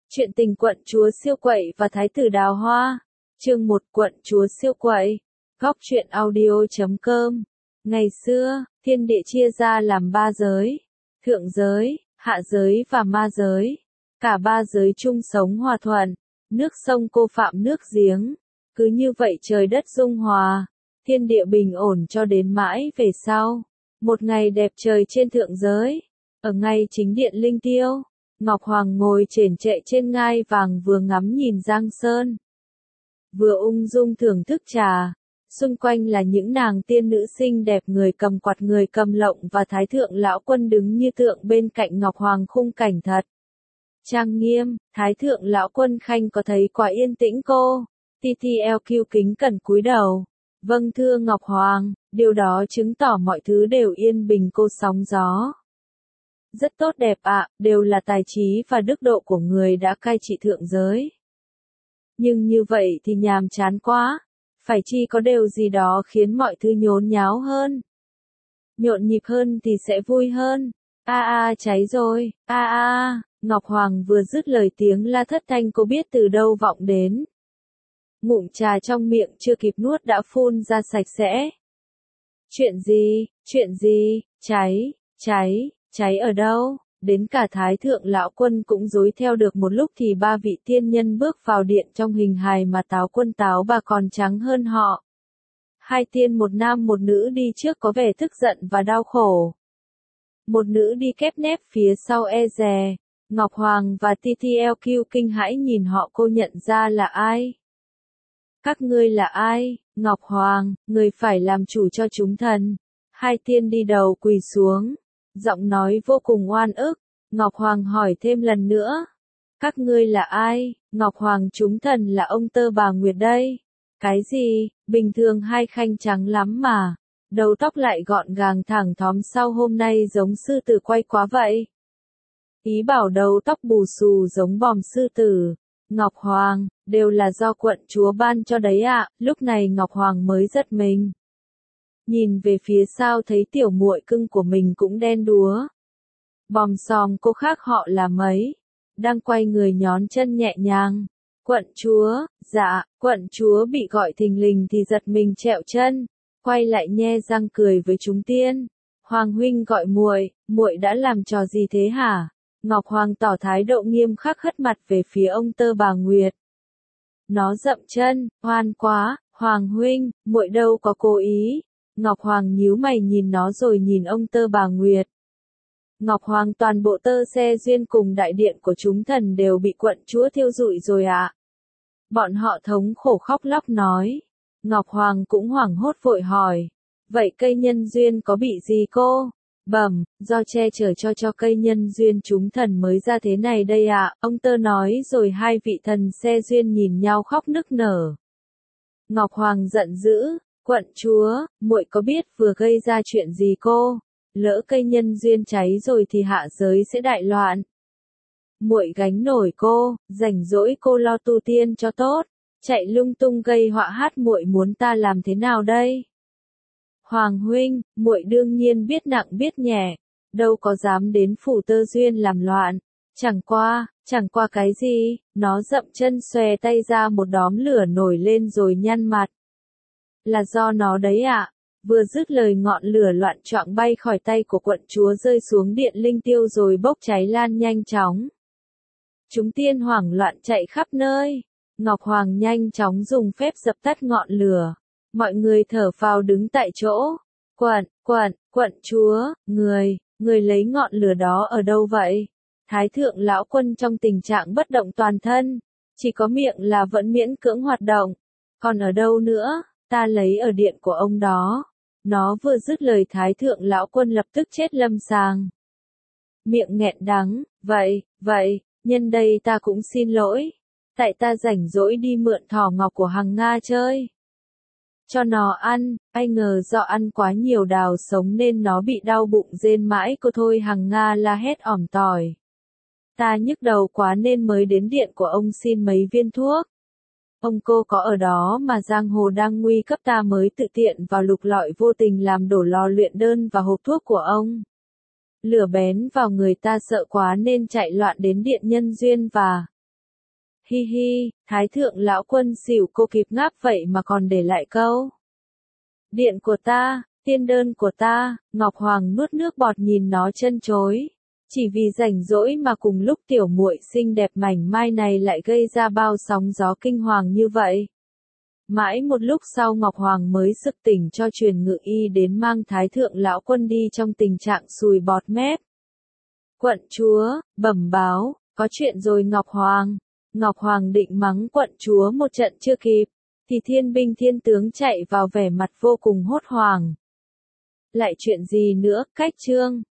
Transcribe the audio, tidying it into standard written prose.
Chuyện tình quận chúa siêu quậy và thái tử đào hoa. Chương 1 quận chúa siêu quậy. Góc truyện audio.com. Ngày xưa, thiên địa chia ra làm ba giới. Thượng giới, hạ giới và ma giới. Cả ba giới chung sống hòa thuận. Nước sông cô phạm nước giếng. Cứ như vậy trời đất dung hòa. Thiên địa bình ổn cho đến mãi về sau. Một ngày đẹp trời trên thượng giới. Ở ngay chính điện Linh Tiêu. Ngọc Hoàng ngồi chển trệ trên ngai vàng vừa ngắm nhìn Giang Sơn. Vừa ung dung thưởng thức trà. Xung quanh là những nàng tiên nữ xinh đẹp, người cầm quạt người cầm lộng và Thái thượng lão quân đứng như tượng bên cạnh Ngọc Hoàng, khung cảnh thật trang nghiêm. Thái thượng lão quân khanh có thấy quá yên tĩnh cô? TTLQ kính cẩn cúi đầu. Vâng thưa Ngọc Hoàng, điều đó chứng tỏ mọi thứ đều yên bình cô sóng gió. Rất tốt đẹp ạ, đều là tài trí và đức độ của người đã cai trị thượng giới. Nhưng như vậy thì nhàm chán quá, phải chi có điều gì đó khiến mọi thứ nhốn nháo hơn. Nhộn nhịp hơn thì sẽ vui hơn. Cháy rồi, Ngọc Hoàng vừa dứt lời tiếng la thất thanh cô biết từ đâu vọng đến. Ngụm trà trong miệng chưa kịp nuốt đã phun ra sạch sẽ. Chuyện gì, cháy ở đâu? Đến cả Thái thượng lão quân cũng rối theo được. Một lúc thì ba vị tiên nhân bước vào điện trong hình hài mà táo quân táo bà còn trắng hơn họ. Hai tiên một nam một nữ đi trước có vẻ tức giận và đau khổ. Một nữ đi kép nép phía sau e dè. Ngọc Hoàng và TTLQ kinh hãi nhìn họ, cô nhận ra là ai? Các ngươi là ai? Ngọc Hoàng, người phải làm chủ cho chúng thần. Hai tiên đi đầu quỳ xuống. Giọng nói vô cùng oan ức. Ngọc Hoàng hỏi thêm lần nữa. Các ngươi là ai? Ngọc Hoàng, chúng thần là ông Tơ Bà Nguyệt đây. Cái gì? Bình thường hai khanh trắng lắm mà. Đầu tóc lại gọn gàng thẳng thóm, sau hôm nay giống sư tử quay quá vậy. Ý bảo đầu tóc bù xù giống bòm sư tử. Ngọc Hoàng, đều là do quận chúa ban cho đấy ạ. Lúc này Ngọc Hoàng mới giật mình. Nhìn về phía sau thấy tiểu muội cưng của mình cũng đen đúa. Bòm xòm cô khác họ là mấy. Đang quay người nhón chân nhẹ nhàng. Quận chúa, dạ, quận chúa bị gọi thình lình thì giật mình trẹo chân. Quay lại nhe răng cười với chúng tiên. Hoàng huynh gọi muội đã làm trò gì thế hả? Ngọc Hoàng tỏ thái độ nghiêm khắc, hất mặt về phía ông Tơ Bà Nguyệt. Nó dậm chân, oan quá, Hoàng huynh, muội đâu có cố ý. Ngọc Hoàng nhíu mày nhìn nó rồi nhìn ông Tơ Bà Nguyệt. Ngọc Hoàng, toàn bộ Tơ Se Duyên cùng đại điện của chúng thần đều bị quận chúa thiêu rụi rồi ạ. Bọn họ thống khổ khóc lóc nói. Ngọc Hoàng cũng hoảng hốt vội hỏi. Vậy cây nhân duyên có bị gì cô? Bẩm, do che chở cho cây nhân duyên chúng thần mới ra thế này đây ạ. Ông Tơ nói rồi hai vị thần Se Duyên nhìn nhau khóc nức nở. Ngọc Hoàng giận dữ. Quận chúa, muội có biết vừa gây ra chuyện gì cô? Lỡ cây nhân duyên cháy rồi thì hạ giới sẽ đại loạn. Muội gánh nổi cô, rảnh rỗi cô lo tu tiên cho tốt, chạy lung tung gây họa hát, muội muốn ta làm thế nào đây? Hoàng huynh, muội đương nhiên biết nặng biết nhẹ, đâu có dám đến phủ Tơ Duyên làm loạn. Chẳng qua cái gì? Nó dậm chân xòe tay ra, một đóm lửa nổi lên rồi nhăn mặt. Là do nó đấy ạ. Vừa dứt lời ngọn lửa loạn choạng bay khỏi tay của quận chúa rơi xuống điện Linh Tiêu rồi bốc cháy lan nhanh chóng. Chúng tiên hoảng loạn chạy khắp nơi. Ngọc Hoàng nhanh chóng dùng phép dập tắt ngọn lửa. Mọi người thở phào đứng tại chỗ. Quận chúa, người lấy ngọn lửa đó ở đâu vậy? Thái thượng lão quân trong tình trạng bất động toàn thân. Chỉ có miệng là vẫn miễn cưỡng hoạt động. Còn ở đâu nữa? Ta lấy ở điện của ông đó. Nó vừa dứt lời Thái thượng lão quân lập tức chết lâm sàng. Miệng nghẹn đắng, vậy, nhân đây ta cũng xin lỗi. Tại ta rảnh rỗi đi mượn thỏ ngọc của Hằng Nga chơi. Cho nó ăn, ai ngờ do ăn quá nhiều đào sống nên nó bị đau bụng rên mãi cô thôi. Hằng Nga la hét ỏm tỏi. Ta nhức đầu quá nên mới đến điện của ông xin mấy viên thuốc. Ông cô có ở đó mà giang hồ đang nguy cấp, ta mới tự tiện vào lục lọi, vô tình làm đổ lò luyện đơn và hộp thuốc của ông. Lửa bén vào người ta sợ quá nên chạy loạn đến điện nhân duyên và Hi hi, Thái thượng lão quân xỉu cô kịp ngáp vậy mà còn để lại câu. Điện của ta, tiên đơn của ta, Ngọc Hoàng nuốt nước bọt nhìn nó chân chối. Chỉ vì rảnh rỗi mà cùng lúc tiểu muội xinh đẹp mảnh mai này lại gây ra bao sóng gió kinh hoàng như vậy. Mãi một lúc sau Ngọc Hoàng mới sực tỉnh cho truyền ngự y đến mang Thái thượng lão quân đi trong tình trạng sùi bọt mép. Quận chúa, bẩm báo, có chuyện rồi Ngọc Hoàng. Ngọc Hoàng định mắng quận chúa một trận chưa kịp, thì thiên binh thiên tướng chạy vào vẻ mặt vô cùng hốt hoảng. Lại chuyện gì nữa, Cách Trương?